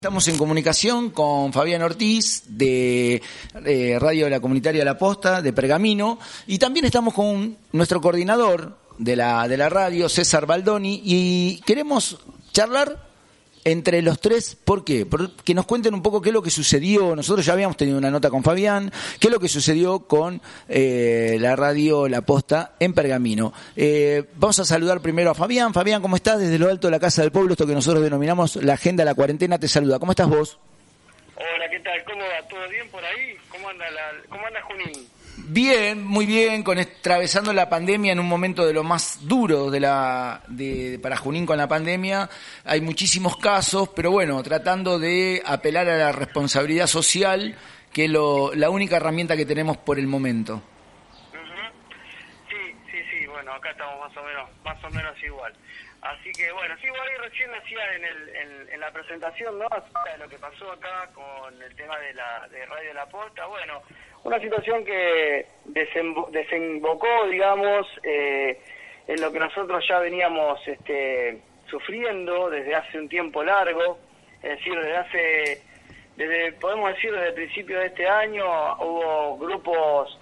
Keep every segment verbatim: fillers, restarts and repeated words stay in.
Estamos en comunicación con Fabián Ortiz de eh, Radio de la Comunitaria La Posta, de Pergamino, y también estamos con nuestro coordinador de la, de la radio, César Baldoni, y queremos charlar entre los tres. ¿Por qué? Porque nos cuenten un poco qué es lo que sucedió. Nosotros ya habíamos tenido una nota con Fabián, qué es lo que sucedió con eh, la radio La Posta en Pergamino. Eh, vamos a saludar primero a Fabián. Fabián, ¿cómo estás? Desde lo alto de la Casa del Pueblo, esto que nosotros denominamos la Agenda de la Cuarentena, te saluda. ¿Cómo estás vos? Hola, ¿qué tal? ¿Cómo va? ¿Todo bien por ahí? ¿Cómo anda, la, cómo anda Junín? Bien, muy bien, con atravesando la pandemia en un momento de lo más duro de la de, para Junín con la pandemia. Hay muchísimos casos, pero bueno, tratando de apelar a la responsabilidad social, que es lo, la única herramienta que tenemos por el momento. Uh-huh. Sí, sí, sí, bueno, acá estamos más o menos, más o menos igual. Así que bueno, sí, vos ahí recién decía en, el, en, en la presentación, ¿no? Acerca de lo que pasó acá con el tema de la de Radio La Posta. Bueno, una situación que desembo- desembocó, digamos, eh, en lo que nosotros ya veníamos este, sufriendo desde hace un tiempo largo, es decir, desde hace, desde podemos decir desde el principio de este año hubo grupos,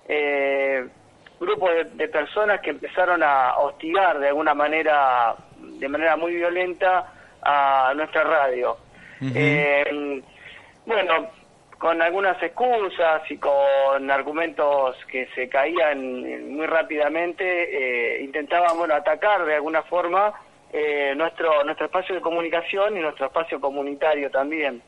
eh, grupos de, de personas que empezaron a hostigar de alguna manera, de manera muy violenta a nuestra radio. Uh-huh. Eh, bueno, con algunas excusas y con argumentos que se caían muy rápidamente, eh, intentaban, bueno, atacar de alguna forma eh, nuestro nuestro espacio de comunicación y nuestro espacio comunitario también.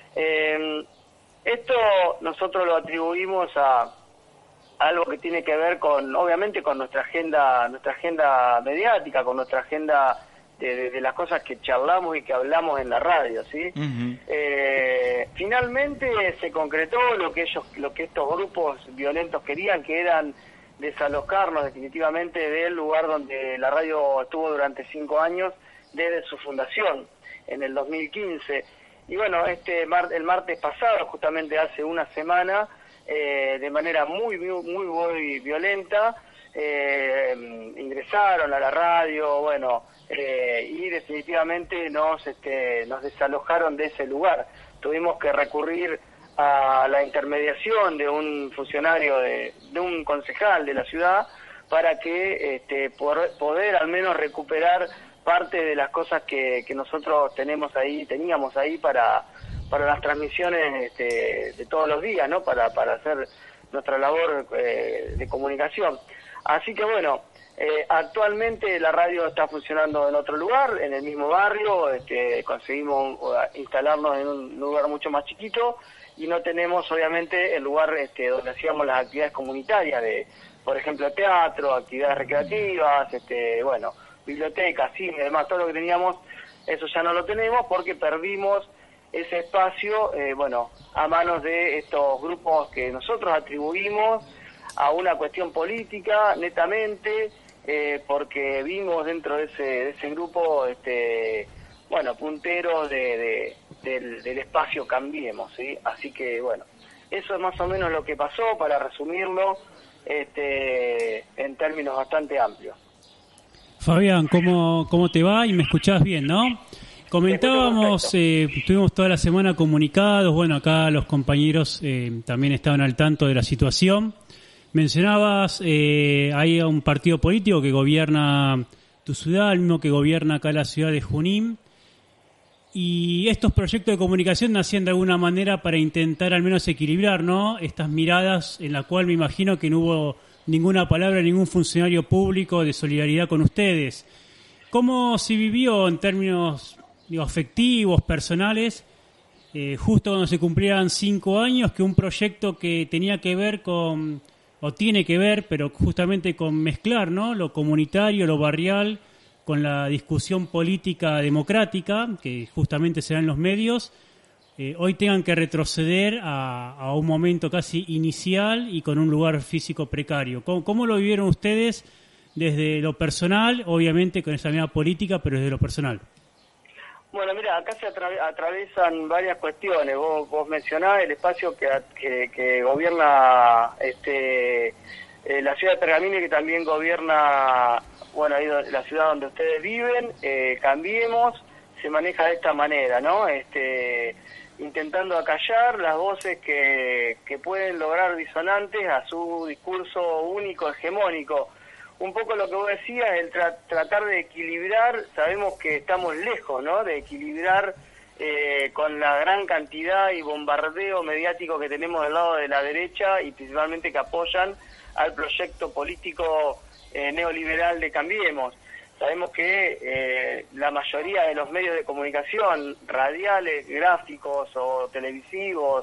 Eh, esto nosotros lo atribuimos a algo que tiene que ver con, obviamente, con nuestra agenda, nuestra agenda mediática, con nuestra agenda de, de, de las cosas que charlamos y que hablamos en la radio, ¿sí? Uh-huh. Eh, finalmente se concretó lo que ellos, lo que estos grupos violentos querían, que eran desalojarnos definitivamente del lugar donde la radio estuvo durante cinco años desde su fundación en el dos mil quince. Y bueno, este mar, el martes pasado, justamente hace una semana, eh, de manera muy, muy, muy, muy violenta, eh, ingresaron a la radio, bueno, eh, y definitivamente nos, este, nos desalojaron de ese lugar. Tuvimos que recurrir a la intermediación de un funcionario, de, de un concejal de la ciudad, para que este, por, poder al menos recuperar parte de las cosas que, que nosotros tenemos ahí, teníamos ahí para, para las transmisiones este, de todos los días, ¿no? Para, para hacer nuestra labor eh, de comunicación. Así que bueno, eh, actualmente la radio está funcionando en otro lugar, en el mismo barrio, este, conseguimos instalarnos en un lugar mucho más chiquito y no tenemos obviamente el lugar este, donde hacíamos las actividades comunitarias de, por ejemplo, teatro, actividades recreativas, este, bueno, bibliotecas, cine, además todo lo que teníamos, eso ya no lo tenemos porque perdimos ese espacio, eh, bueno, a manos de estos grupos que nosotros atribuimos a una cuestión política netamente, eh, porque vimos dentro de ese, de ese grupo, este, bueno, punteros de, de, del, del espacio Cambiemos, ¿sí? Así que, bueno, eso es más o menos lo que pasó, para resumirlo, este, en términos bastante amplios. Fabián, ¿cómo, cómo te va? Y me escuchás bien, ¿no? Comentábamos, eh, estuvimos toda la semana comunicados, bueno, acá los compañeros eh, también estaban al tanto de la situación. Mencionabas, eh, hay un partido político que gobierna tu ciudad, el mismo que gobierna acá la ciudad de Junín, y estos proyectos de comunicación nacían de alguna manera para intentar al menos equilibrar, ¿no?, estas miradas en la cual me imagino que no hubo ninguna palabra, ningún funcionario público de solidaridad con ustedes. ¿Cómo se vivió en términos, digo, afectivos, personales, eh, justo cuando se cumplieran cinco años, que un proyecto que tenía que ver con, o tiene que ver, pero justamente con mezclar, ¿no?, lo comunitario, lo barrial, con la discusión política democrática, que justamente se da en los medios, eh, hoy tengan que retroceder a, a un momento casi inicial y con un lugar físico precario? ¿Cómo, cómo lo vivieron ustedes desde lo personal, obviamente con esa misma política, pero desde lo personal? Bueno, mira, acá se atra- atravesan varias cuestiones. Vos, vos mencionás el espacio que, que, que gobierna este, eh, la ciudad de Pergamino, y que también gobierna, bueno, ahí la ciudad donde ustedes viven, eh, Cambiemos, se maneja de esta manera, ¿no? Este, intentando acallar las voces que, que pueden lograr disonantes a su discurso único, hegemónico. Un poco lo que vos decías, el tra tratar de equilibrar, sabemos que estamos lejos, ¿no?, de equilibrar eh, con la gran cantidad y bombardeo mediático que tenemos del lado de la derecha y principalmente que apoyan al proyecto político eh, neoliberal de Cambiemos. Sabemos que eh, la mayoría de los medios de comunicación, radiales, gráficos o televisivos,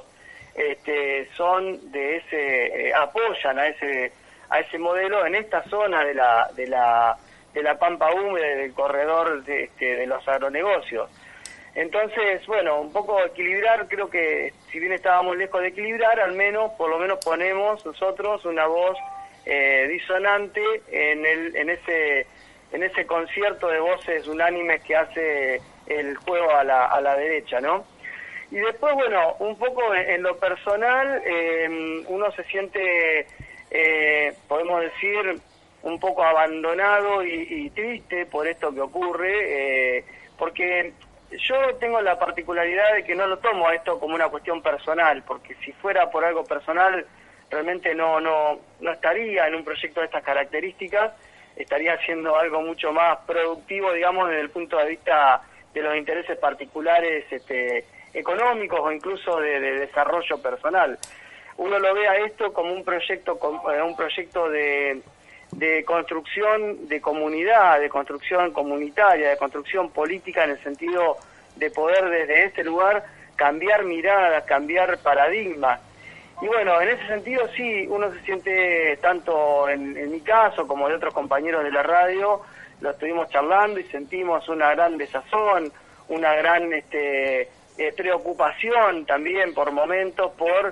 este, son de ese, eh, apoyan a ese a ese modelo en esta zona de la de la de la pampa húmeda, del corredor de, este, de los agronegocios. Entonces, bueno, un poco equilibrar, creo que si bien estábamos lejos de equilibrar, al menos, por lo menos ponemos nosotros una voz eh, disonante en el en ese en ese concierto de voces unánimes que hace el juego a la, a la derecha, ¿no? Y después, bueno, un poco en, en lo personal, eh, uno se siente, eh, podemos decir, un poco abandonado y, y triste por esto que ocurre, eh, porque yo tengo la particularidad de que no lo tomo a esto como una cuestión personal, porque si fuera por algo personal, realmente no, no, no estaría en un proyecto de estas características, estaría haciendo algo mucho más productivo, digamos, desde el punto de vista de los intereses particulares este, económicos o incluso de, de desarrollo personal. Uno lo ve a esto como un proyecto, un proyecto de, de construcción de comunidad, de construcción comunitaria, de construcción política en el sentido de poder desde este lugar cambiar miradas, cambiar paradigmas. Y bueno, en ese sentido sí, uno se siente, tanto en, en mi caso como de otros compañeros de la radio, lo estuvimos charlando y sentimos una gran desazón, una gran este, eh, preocupación también por momentos por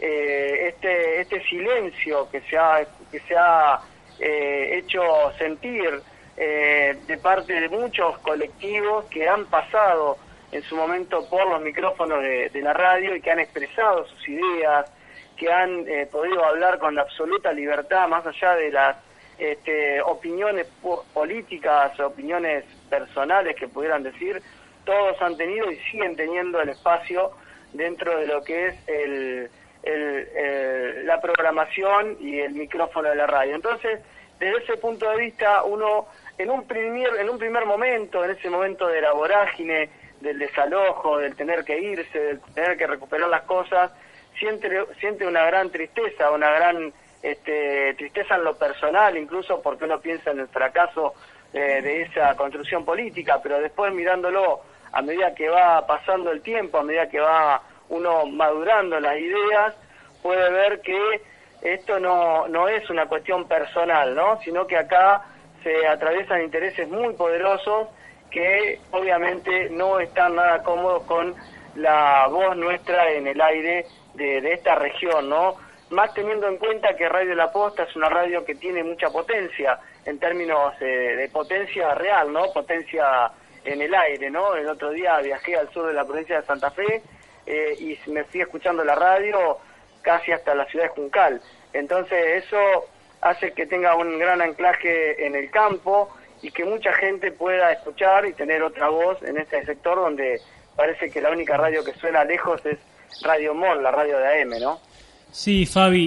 eh, este este silencio que se ha, que se ha eh, hecho sentir eh, de parte de muchos colectivos que han pasado en su momento por los micrófonos de, de la radio y que han expresado sus ideas, que han eh, podido hablar con absoluta libertad, más allá de las este, opiniones po políticas, opiniones personales que pudieran decir, todos han tenido y siguen teniendo el espacio dentro de lo que es el, el, el, la programación y el micrófono de la radio. Entonces, desde ese punto de vista, uno en un primer, en un primer momento, en ese momento de la vorágine, del desalojo, del tener que irse, del tener que recuperar las cosas, siente siente una gran tristeza, una gran este, tristeza en lo personal, incluso porque uno piensa en el fracaso eh, de esa construcción política, pero después mirándolo a medida que va pasando el tiempo, a medida que va uno madurando las ideas, puede ver que esto no no es una cuestión personal, ¿no?, sino que acá se atraviesan intereses muy poderosos que obviamente no están nada cómodos con la voz nuestra en el aire de, de esta región, ¿no? Más teniendo en cuenta que Radio La Posta es una radio que tiene mucha potencia en términos eh, de potencia real, ¿no? Potencia en el aire, ¿no? El otro día viajé al sur de la provincia de Santa Fe eh, y me fui escuchando la radio casi hasta la ciudad de Juncal. Entonces eso hace que tenga un gran anclaje en el campo y que mucha gente pueda escuchar y tener otra voz en este sector donde parece que la única radio que suena lejos es Radio Mol, la radio de A M, ¿no? Sí, Fabi,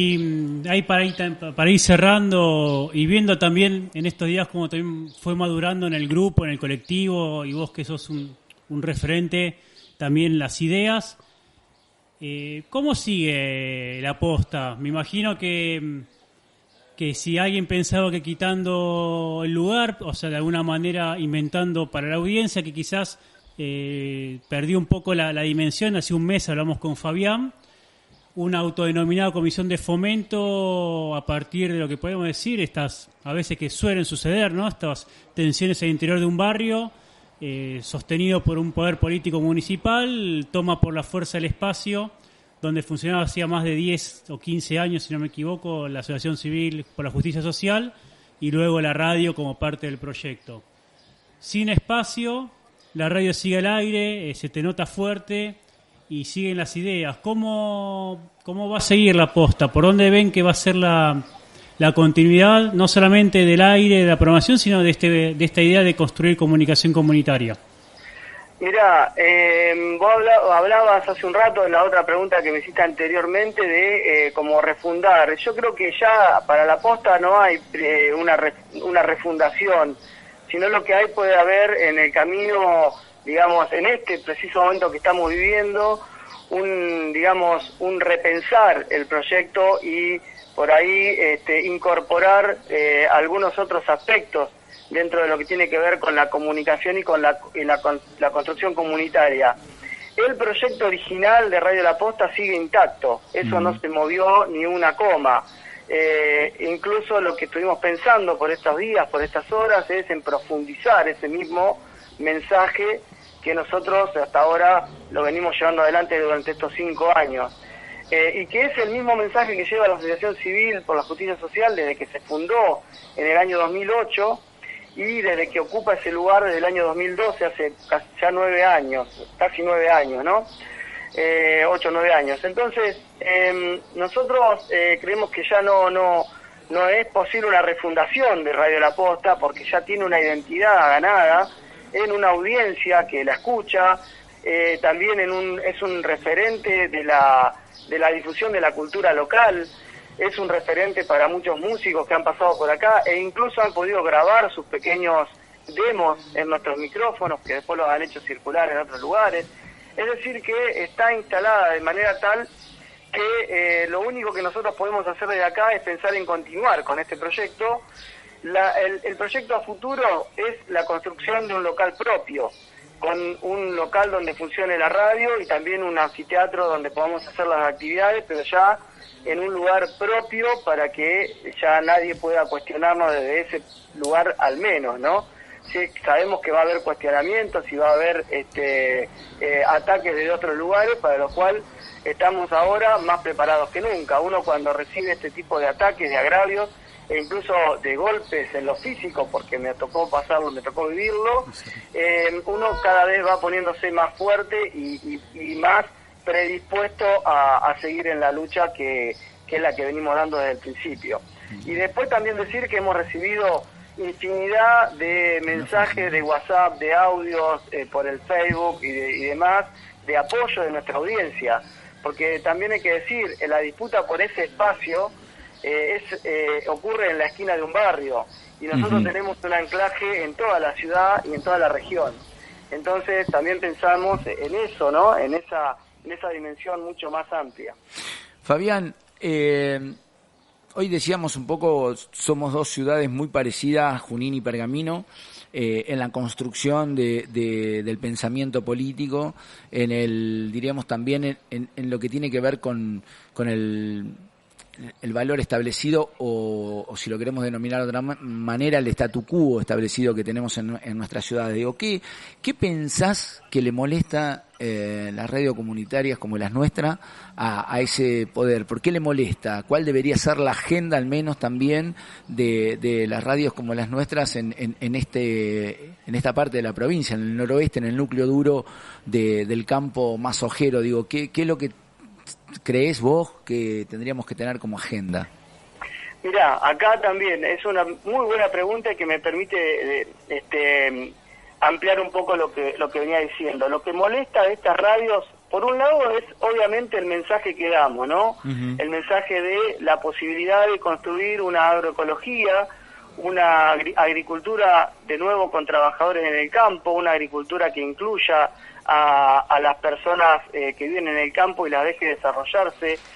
y ahí para ir, para ir cerrando y viendo también en estos días cómo también fue madurando en el grupo, en el colectivo, y vos que sos un, un referente, también las ideas, eh, ¿cómo sigue La Posta? Me imagino que, que si alguien pensaba que quitando el lugar, o sea, de alguna manera inventando para la audiencia, que quizás eh, perdió un poco la, la dimensión. Hace un mes hablamos con Fabián, una autodenominada comisión de fomento a partir de lo que podemos decir, estas a veces que suelen suceder, ¿no?, estas tensiones al interior de un barrio, eh, sostenido por un poder político municipal, toma por la fuerza el espacio donde funcionaba hacía más de diez o quince años, si no me equivoco, la Asociación Civil por la Justicia Social, y luego la radio como parte del proyecto. Sin espacio, la radio sigue al aire, eh, se te nota fuerte y siguen las ideas. ¿Cómo, cómo va a seguir La Posta? ¿Por dónde ven que va a ser la, la continuidad, no solamente del aire, de la programación, sino de, este, de esta idea de construir comunicación comunitaria? Mirá, eh, vos habla, hablabas hace un rato en la otra pregunta que me hiciste anteriormente de eh, cómo refundar. Yo creo que ya para la posta no hay eh, una, re, una refundación, sino lo que hay puede haber en el camino, digamos, en este preciso momento que estamos viviendo, un, digamos, un repensar el proyecto y por ahí este, incorporar eh, algunos otros aspectos dentro de lo que tiene que ver con la comunicación y con la, y la, con la construcción comunitaria. El proyecto original de Radio La Posta sigue intacto, eso uh-huh. no se movió ni una coma. Eh, incluso lo que estuvimos pensando por estos días, por estas horas, es en profundizar ese mismo mensaje que nosotros hasta ahora lo venimos llevando adelante durante estos cinco años. Eh, y que es el mismo mensaje que lleva la Asociación Civil por la Justicia Social desde que se fundó en el año dos mil ocho, y desde que ocupa ese lugar desde el año dos mil doce, hace casi ya nueve años, casi nueve años, ¿no? Eh, ocho, nueve años. Entonces, eh, nosotros eh, creemos que ya no, no, no es posible una refundación de Radio La Posta, porque ya tiene una identidad ganada en una audiencia que la escucha, eh, también en un, es un referente de la, de la difusión de la cultura local, es un referente para muchos músicos que han pasado por acá e incluso han podido grabar sus pequeños demos en nuestros micrófonos que después los han hecho circular en otros lugares. Es decir, que está instalada de manera tal que eh, lo único que nosotros podemos hacer desde acá es pensar en continuar con este proyecto. La, el, el proyecto a futuro es la construcción de un local propio, con un local donde funcione la radio y también un anfiteatro donde podamos hacer las actividades, pero ya en un lugar propio para que ya nadie pueda cuestionarnos desde ese lugar al menos, ¿no? Sí, sabemos que va a haber cuestionamientos y va a haber este, eh, ataques de otros lugares, para lo cual estamos ahora más preparados que nunca. Uno cuando recibe este tipo de ataques, de agravios, e incluso de golpes en lo físico, porque me tocó pasarlo, me tocó vivirlo, eh, uno cada vez va poniéndose más fuerte y, y, y más predispuesto a, a seguir en la lucha que, que es la que venimos dando desde el principio. Y después también decir que hemos recibido infinidad de mensajes de WhatsApp, de audios eh, por el Facebook y, de, y demás, de apoyo de nuestra audiencia, porque también hay que decir, en la disputa por ese espacio eh, es eh, ocurre en la esquina de un barrio, y nosotros uh-huh. tenemos un anclaje en toda la ciudad y en toda la región. Entonces también pensamos en eso, ¿no? En esa en esa dimensión mucho más amplia. Fabián, eh, hoy decíamos un poco, somos dos ciudades muy parecidas, Junín y Pergamino, eh, en la construcción de, de, del pensamiento político, en el, diríamos también en, en, en lo que tiene que ver con, con el, el valor establecido, o, o si lo queremos denominar de otra manera, el statu quo establecido que tenemos en, en nuestras ciudades. Digo, ¿qué, qué pensás que le molesta eh, las radios comunitarias como las nuestras a, a ese poder? ¿Por qué le molesta? ¿Cuál debería ser la agenda, al menos también, de, de las radios como las nuestras en, en, en este en esta parte de la provincia, en el noroeste, en el núcleo duro de, del campo más ojero? Digo, ¿qué, qué es lo que crees vos que tendríamos que tener como agenda? Mirá, acá también es una muy buena pregunta que me permite este, ampliar un poco lo que lo que venía diciendo. Lo que molesta de estas radios, por un lado, es obviamente el mensaje que damos, ¿no? Uh-huh. El mensaje de la posibilidad de construir una agroecología, una agricultura de nuevo con trabajadores en el campo, una agricultura que incluya a, a las personas eh, que viven en el campo y las deje desarrollarse. Eh,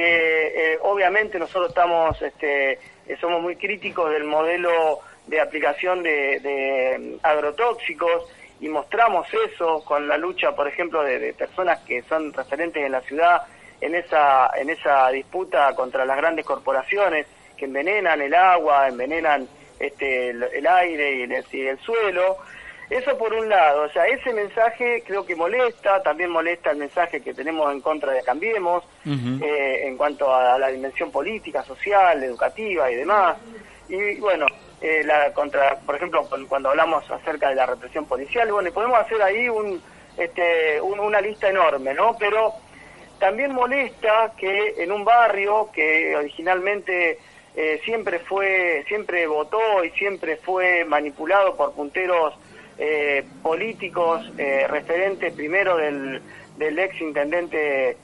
eh, obviamente nosotros estamos, este, eh, somos muy críticos del modelo de aplicación de, de agrotóxicos y mostramos eso con la lucha, por ejemplo, de, de personas que son referentes en la ciudad en esa, en esa disputa contra las grandes corporaciones que envenenan el agua, envenenan este, el, el aire y el, y el suelo. Eso por un lado, o sea, ese mensaje creo que molesta, también molesta el mensaje que tenemos en contra de Cambiemos, uh-huh. eh, en cuanto a la dimensión política, social, educativa y demás. Y bueno, eh, la contra, por ejemplo, cuando hablamos acerca de la represión policial, bueno, podemos hacer ahí un, este, un, una lista enorme, ¿no? Pero también molesta que en un barrio que originalmente eh, siempre fue, siempre votó y siempre fue manipulado por punteros eh, políticos eh, referentes, primero del, del ex intendente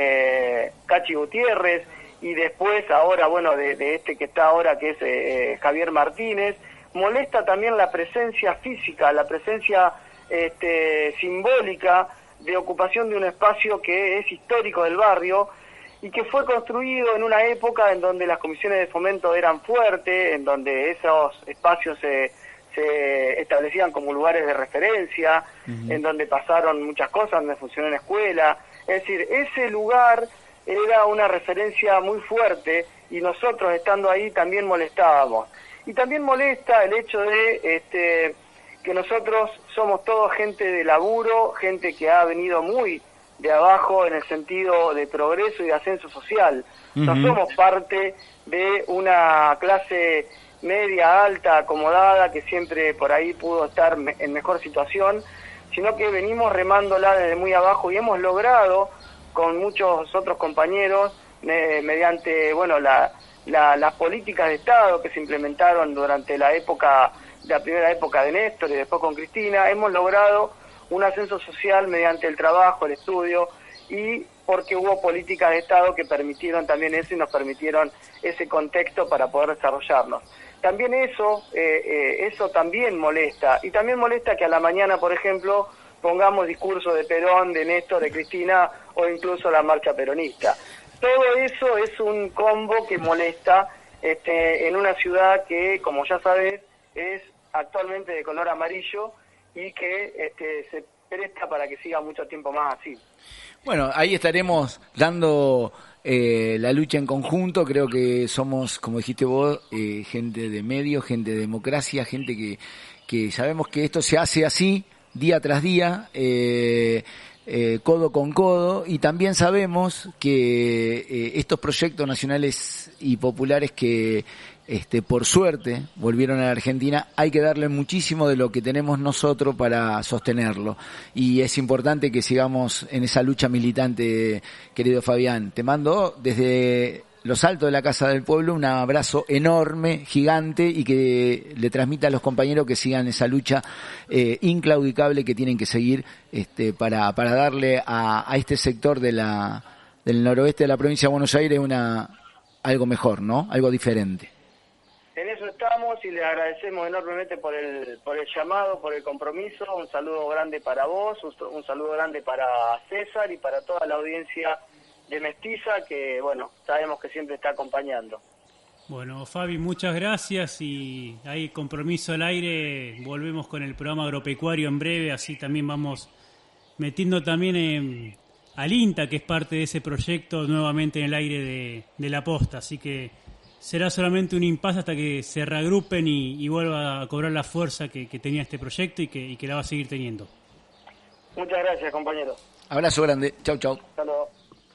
eh, Cachi Gutiérrez, y después ahora, bueno, de, de este que está ahora, que es eh, Javier Martínez. Molesta también la presencia física, la presencia este, simbólica de ocupación de un espacio que es histórico del barrio y que fue construido en una época en donde las comisiones de fomento eran fuertes, en donde esos espacios se, se establecían como lugares de referencia, uh-huh. en donde pasaron muchas cosas, donde funcionó una escuela. Es decir, ese lugar era una referencia muy fuerte y nosotros estando ahí también molestábamos. Y también molesta el hecho de este, que nosotros somos todos gente de laburo, gente que ha venido muy de abajo en el sentido de progreso y de ascenso social. Uh-huh. No somos parte de una clase media, alta, acomodada, que siempre por ahí pudo estar me- en mejor situación, sino que venimos remándola desde muy abajo y hemos logrado, con muchos otros compañeros, eh, mediante, bueno, la, la, las políticas de Estado que se implementaron durante la época, la primera época de Néstor y después con Cristina, hemos logrado un ascenso social mediante el trabajo, el estudio, y porque hubo políticas de Estado que permitieron también eso y nos permitieron ese contexto para poder desarrollarnos. También eso, eh, eh, eso también molesta, y también molesta que a la mañana, por ejemplo, pongamos discursos de Perón, de Néstor, de Cristina, o incluso la marcha peronista. Todo eso es un combo que molesta este, en una ciudad que, como ya sabes, es actualmente de color amarillo, y que este, se presta para que siga mucho tiempo más así. Bueno, ahí estaremos dando eh, la lucha en conjunto. Creo que somos, como dijiste vos, eh, gente de medios, gente de democracia, gente que, que sabemos que esto se hace así, día tras día, eh, eh, codo con codo, y también sabemos que eh, estos proyectos nacionales y populares que Este, por suerte volvieron a la Argentina, hay que darle muchísimo de lo que tenemos nosotros para sostenerlo, y es importante que sigamos en esa lucha militante, querido Fabián. Te mando desde los altos de la Casa del Pueblo un abrazo enorme, gigante, y que le transmita a los compañeros que sigan esa lucha eh, inclaudicable que tienen que seguir este, para, para darle a, a este sector de la, del noroeste de la provincia de Buenos Aires una, algo mejor, ¿no? Algo diferente. En eso estamos y les agradecemos enormemente por el por el llamado, por el compromiso. Un saludo grande para vos, un, un saludo grande para César y para toda la audiencia de Mestiza, que bueno, sabemos que siempre está acompañando. Bueno, Fabi, muchas gracias, y hay compromiso al aire. Volvemos con el programa agropecuario en breve, así también vamos metiendo también en, al INTA, que es parte de ese proyecto, nuevamente en el aire de, de La Posta, así que será solamente un impasse hasta que se reagrupen y, y vuelva a cobrar la fuerza que, que tenía este proyecto y que, y que la va a seguir teniendo. Muchas gracias, compañero. Abrazo grande. Chau, chau. Hasta luego.